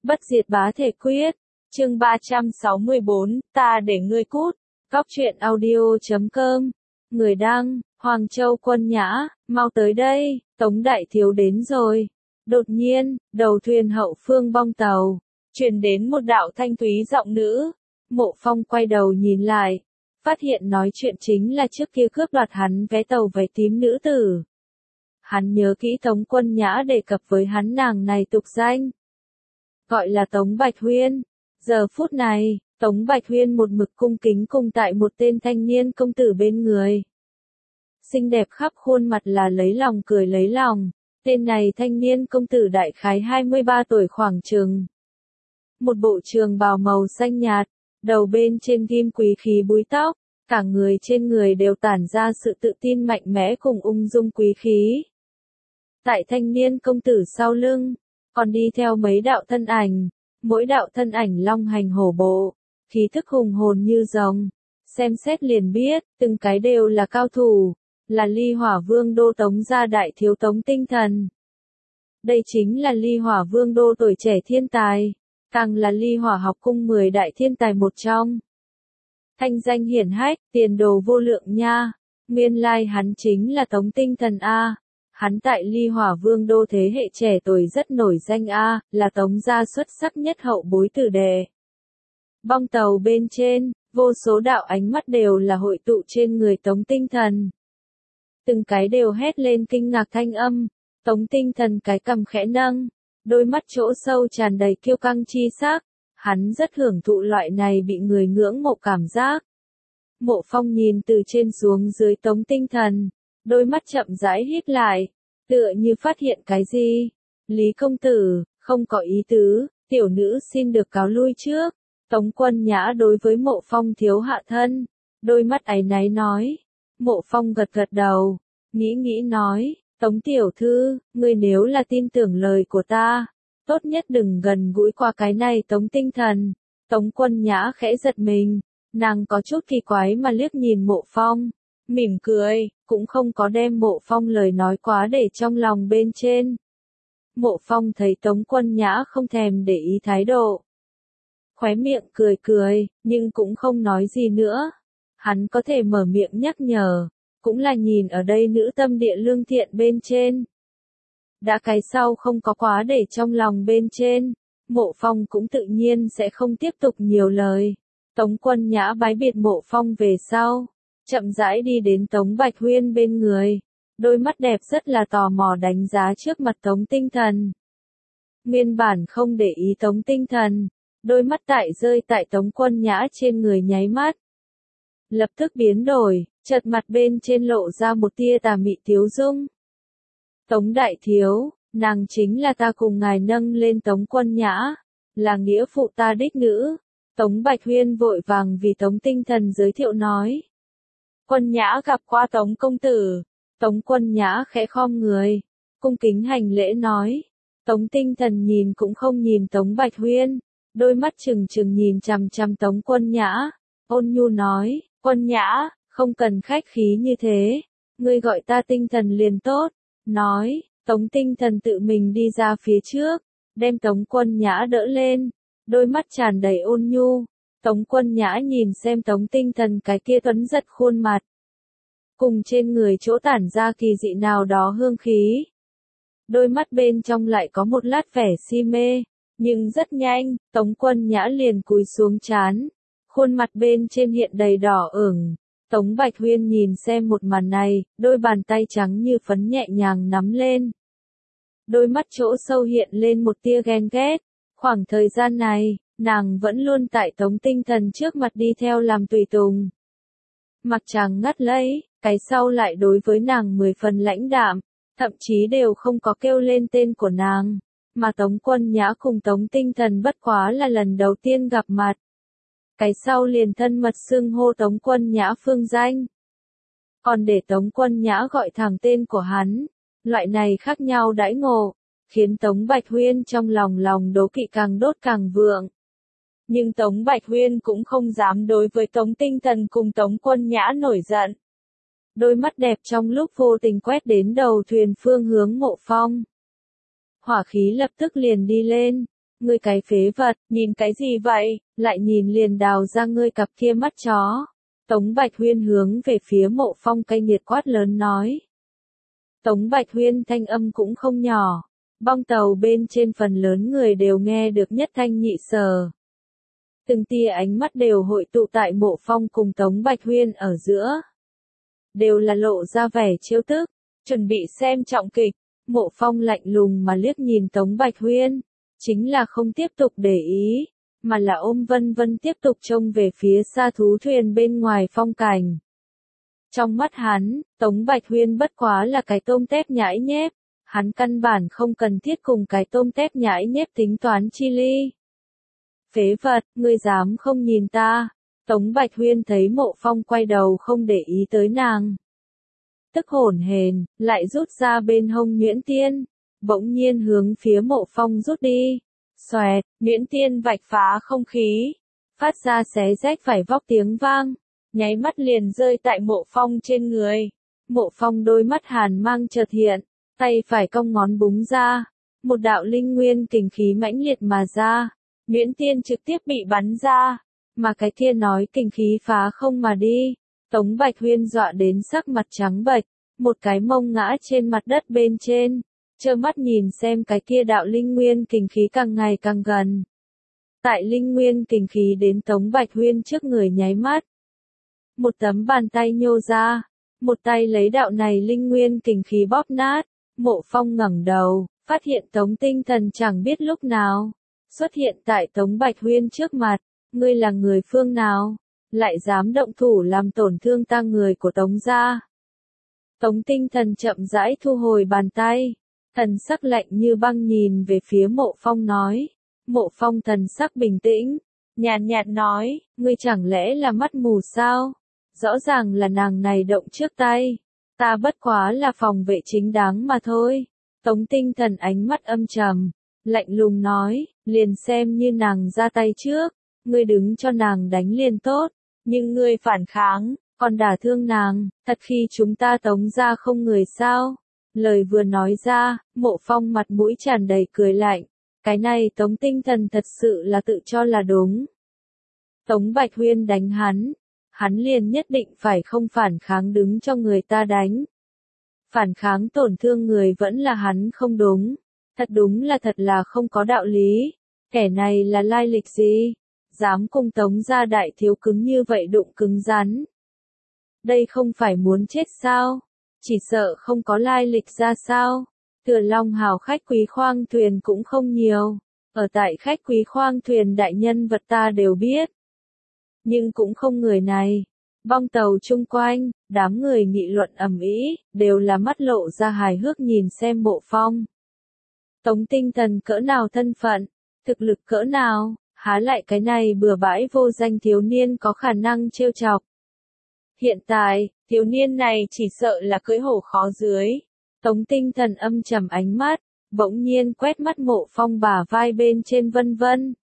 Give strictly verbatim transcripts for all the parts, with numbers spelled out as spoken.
Bất diệt bá thể quyết, chương ba trăm sáu mươi bốn, ta để ngươi cút, góc truyện audio chấm com, người đăng, Hoàng Châu Quân Nhã, mau tới đây, Tống Đại Thiếu đến rồi. Đột nhiên, đầu thuyền hậu phương bong tàu, truyền đến một đạo thanh thúy giọng nữ. Mộ Phong quay đầu nhìn lại, phát hiện nói chuyện chính là trước kia cướp đoạt hắn vé tàu váy tím nữ tử. Hắn nhớ kỹ Tống Quân Nhã đề cập với hắn nàng này tục danh, gọi là Tống Bạch Huyên. Giờ phút này, Tống Bạch Huyên một mực cung kính cùng tại một tên thanh niên công tử bên người. Xinh đẹp khắp khuôn mặt là lấy lòng cười lấy lòng, tên này thanh niên công tử đại khái hai mươi ba tuổi khoảng chừng. Một bộ trường bào màu xanh nhạt, đầu bên trên ghim quý khí búi tóc, cả người trên người đều tản ra sự tự tin mạnh mẽ cùng ung dung quý khí. Tại thanh niên công tử sau lưng, còn đi theo mấy đạo thân ảnh, mỗi đạo thân ảnh long hành hổ bộ, khí thức hùng hồn như rồng, xem xét liền biết, từng cái đều là cao thủ, là Ly Hỏa Vương đô Tống gia đại thiếu Tống Tinh Thần. Đây chính là Ly Hỏa Vương đô tuổi trẻ thiên tài, càng là Ly Hỏa học cung mười đại thiên tài một trong. Thanh danh hiển hách, tiền đồ vô lượng nha, nguyên lai hắn chính là Tống Tinh Thần a. Hắn tại Ly Hỏa Vương đô thế hệ trẻ tuổi rất nổi danh a, là Tống gia xuất sắc nhất hậu bối tử đệ. Bong tàu bên trên, vô số đạo ánh mắt đều là hội tụ trên người Tống Tinh Thần. Từng cái đều hét lên kinh ngạc thanh âm, Tống Tinh Thần cái cằm khẽ nâng, đôi mắt chỗ sâu tràn đầy kiêu căng chi sắc, hắn rất hưởng thụ loại này bị người ngưỡng mộ cảm giác. Mộ Phong nhìn từ trên xuống dưới Tống Tinh Thần, đôi mắt chậm rãi híp lại, tựa như phát hiện cái gì. Lý công tử, không có ý tứ, tiểu nữ xin được cáo lui trước. Tống Quân Nhã đối với Mộ Phong thiếu hạ thân, đôi mắt áy náy nói. Mộ Phong gật gật đầu, nghĩ nghĩ nói, Tống tiểu thư, ngươi nếu là tin tưởng lời của ta, tốt nhất đừng gần gũi qua cái này Tống Tinh Thần. Tống Quân Nhã khẽ giật mình, nàng có chút kỳ quái mà liếc nhìn Mộ Phong, mỉm cười, cũng không có đem Mộ Phong lời nói quá để trong lòng bên trên. Mộ Phong thấy Tống Quân Nhã không thèm để ý thái độ, khóe miệng cười cười, nhưng cũng không nói gì nữa. Hắn có thể mở miệng nhắc nhở, cũng là nhìn ở đây nữ tâm địa lương thiện bên trên. Đã cái sau không có quá để trong lòng bên trên, Mộ Phong cũng tự nhiên sẽ không tiếp tục nhiều lời. Tống Quân Nhã bái biệt Mộ Phong về sau, chậm rãi đi đến Tống Bạch Huyên bên người, đôi mắt đẹp rất là tò mò đánh giá trước mặt Tống Tinh Thần. Nguyên bản không để ý Tống Tinh Thần, đôi mắt tại rơi tại Tống Quân Nhã trên người nháy mắt, lập tức biến đổi, chợt mặt bên trên lộ ra một tia tà mị tiếu dung. Tống đại thiếu, nàng chính là ta cùng ngài nâng lên Tống Quân Nhã, là nghĩa phụ ta đích nữ. Tống Bạch Huyên vội vàng vì Tống Tinh Thần giới thiệu nói. Quân Nhã gặp qua Tống công tử. Tống Quân Nhã khẽ khom người, cung kính hành lễ nói. Tống Tinh Thần nhìn cũng không nhìn Tống Bạch Huyên, đôi mắt trừng trừng nhìn chằm chằm Tống Quân Nhã, ôn nhu nói, Quân Nhã, không cần khách khí như thế, ngươi gọi ta Tinh Thần liền tốt. Nói, Tống Tinh Thần tự mình đi ra phía trước, đem Tống Quân Nhã đỡ lên, đôi mắt tràn đầy ôn nhu. Tống Quân Nhã nhìn xem Tống Tinh Thần cái kia tuấn giật khuôn mặt, cùng trên người chỗ tản ra kỳ dị nào đó hương khí. Đôi mắt bên trong lại có một lát vẻ si mê, nhưng rất nhanh, Tống Quân Nhã liền cúi xuống trán, khuôn mặt bên trên hiện đầy đỏ ửng. Tống Bạch Huyên nhìn xem một màn này, đôi bàn tay trắng như phấn nhẹ nhàng nắm lên. Đôi mắt chỗ sâu hiện lên một tia ghen ghét, khoảng thời gian này, nàng vẫn luôn tại Tống Tinh Thần trước mặt đi theo làm tùy tùng. Mặc chàng ngắt lấy, cái sau lại đối với nàng mười phần lãnh đạm, thậm chí đều không có kêu lên tên của nàng, mà Tống Quân Nhã cùng Tống Tinh Thần bất quá là lần đầu tiên gặp mặt. Cái sau liền thân mật xưng hô Tống Quân Nhã phương danh, còn để Tống Quân Nhã gọi thẳng tên của hắn. Loại này khác nhau đãi ngộ, khiến Tống Bạch Huyên trong lòng lòng đố kỵ càng đốt càng vượng. Nhưng Tống Bạch Huyên cũng không dám đối với Tống Tinh Thần cùng Tống Quân Nhã nổi giận. Đôi mắt đẹp trong lúc vô tình quét đến đầu thuyền phương hướng Mộ Phong. Hỏa khí lập tức liền đi lên, ngươi cái phế vật, nhìn cái gì vậy, lại nhìn liền đào ra ngươi cặp kia mắt chó. Tống Bạch Huyên hướng về phía Mộ Phong cay nghiệt quát lớn nói. Tống Bạch Huyên thanh âm cũng không nhỏ, bong tàu bên trên phần lớn người đều nghe được nhất thanh nhị sở. Từng tia ánh mắt đều hội tụ tại Mộ Phong cùng Tống Bạch Huyên ở giữa. Đều là lộ ra vẻ trêu tức, chuẩn bị xem trọng kịch. Mộ Phong lạnh lùng mà liếc nhìn Tống Bạch Huyên, chính là không tiếp tục để ý, mà là ôm Vân Vân tiếp tục trông về phía xa thú thuyền bên ngoài phong cảnh. Trong mắt hắn, Tống Bạch Huyên bất quá là cái tôm tép nhãi nhép, hắn căn bản không cần thiết cùng cái tôm tép nhãi nhép tính toán chi ly. Phế vật, ngươi dám không nhìn ta? Tống Bạch Huyên thấy Mộ Phong quay đầu không để ý tới nàng. Tức hổn hển, lại rút ra bên hông nhuyễn tiên, bỗng nhiên hướng phía Mộ Phong rút đi. Xoẹt, nhuyễn tiên vạch phá không khí, phát ra xé rách phải vóc tiếng vang, nháy mắt liền rơi tại Mộ Phong trên người. Mộ Phong đôi mắt hàn mang chợt hiện, tay phải cong ngón búng ra, một đạo linh nguyên kình khí mãnh liệt mà ra, nhuyễn tiên trực tiếp bị bắn ra, mà cái kia nói kình khí phá không mà đi. Tống Bạch Huyên dọa đến sắc mặt trắng bệch, một cái mông ngã trên mặt đất bên trên, trơ mắt nhìn xem cái kia đạo linh nguyên kình khí càng ngày càng gần. Tại linh nguyên kình khí đến Tống Bạch Huyên trước người nháy mắt. Một tấm bàn tay nhô ra, một tay lấy đạo này linh nguyên kình khí bóp nát. Mộ Phong ngẩng đầu, phát hiện Tống Tinh Thần chẳng biết lúc nào xuất hiện tại Tống Bạch Huyên trước mặt. Ngươi là người phương nào, lại dám động thủ làm tổn thương ta người của Tống gia? Tống Tinh Thần chậm rãi thu hồi bàn tay, thần sắc lạnh như băng nhìn về phía Mộ Phong nói. Mộ Phong thần sắc bình tĩnh, nhàn nhạt nói, ngươi chẳng lẽ là mắt mù sao? Rõ ràng là nàng này động trước tay, ta bất quá là phòng vệ chính đáng mà thôi. Tống Tinh Thần ánh mắt âm trầm, lạnh lùng nói, liền xem như nàng ra tay trước, ngươi đứng cho nàng đánh liền tốt, nhưng ngươi phản kháng, còn đả thương nàng, thật khi chúng ta Tống gia không người sao? Lời vừa nói ra, Mộ Phong mặt mũi tràn đầy cười lạnh, cái này Tống Tinh Thần thật sự là tự cho là đúng. Tống Bạch Huyên đánh hắn, hắn liền nhất định phải không phản kháng đứng cho người ta đánh. Phản kháng tổn thương người vẫn là hắn không đúng, thật đúng là thật là không có đạo lý, kẻ này là lai lịch gì? Dám cùng Tống gia đại thiếu cứng như vậy đụng cứng rắn. Đây không phải muốn chết sao? Chỉ sợ không có lai lịch ra sao? Thừa Long hào khách quý khoang thuyền cũng không nhiều, ở tại khách quý khoang thuyền đại nhân vật ta đều biết. Nhưng cũng không người này. Bong tàu chung quanh, đám người nghị luận ầm ĩ, đều là mắt lộ ra hài hước nhìn xem Mộ Phong. Tống Tinh Thần cỡ nào thân phận, thực lực cỡ nào, há lại cái này bừa bãi vô danh thiếu niên có khả năng trêu chọc. Hiện tại, thiếu niên này chỉ sợ là cưỡi hổ khó dưới. Tống Tinh Thần âm trầm ánh mắt, bỗng nhiên quét mắt Mộ Phong bả vai bên trên Vân Vân.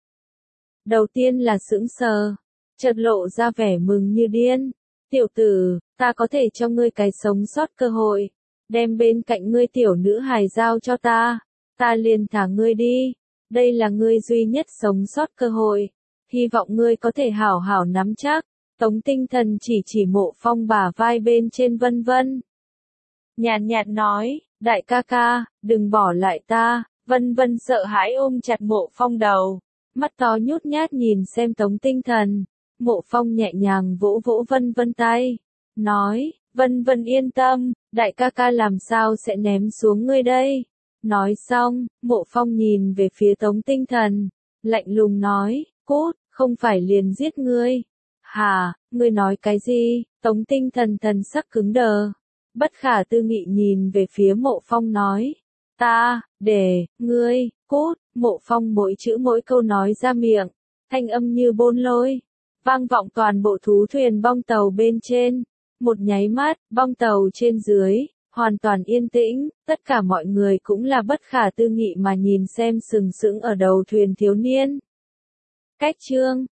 Đầu tiên là sững sờ, chợt lộ ra vẻ mừng như điên. Tiểu tử, ta có thể cho ngươi cái sống sót cơ hội, đem bên cạnh ngươi tiểu nữ hài giao cho ta, ta liền thả ngươi đi. Đây là ngươi duy nhất sống sót cơ hội, hy vọng ngươi có thể hảo hảo nắm chắc. Tống Tinh Thần chỉ chỉ Mộ Phong bả vai bên trên Vân Vân. Nhàn nhạt nói, đại ca ca, đừng bỏ lại ta. Vân Vân sợ hãi ôm chặt Mộ Phong đầu, mắt to nhút nhát nhìn xem Tống Tinh Thần. Mộ Phong nhẹ nhàng vỗ vỗ Vân Vân tay, nói, Vân Vân yên tâm, đại ca ca làm sao sẽ ném xuống ngươi đây. Nói xong, Mộ Phong nhìn về phía Tống Tinh Thần, lạnh lùng nói, cút, không phải liền giết ngươi. Hà, ngươi nói cái gì? Tống Tinh Thần thần sắc cứng đờ, bất khả tư nghị nhìn về phía Mộ Phong nói, ta, để, ngươi, cút. Mộ Phong mỗi chữ mỗi câu nói ra miệng, thanh âm như bôn lôi, vang vọng toàn bộ thú thuyền bong tàu bên trên. Một nháy mắt, bong tàu trên dưới, hoàn toàn yên tĩnh, tất cả mọi người cũng là bất khả tư nghị mà nhìn xem sừng sững ở đầu thuyền thiếu niên. Cách chương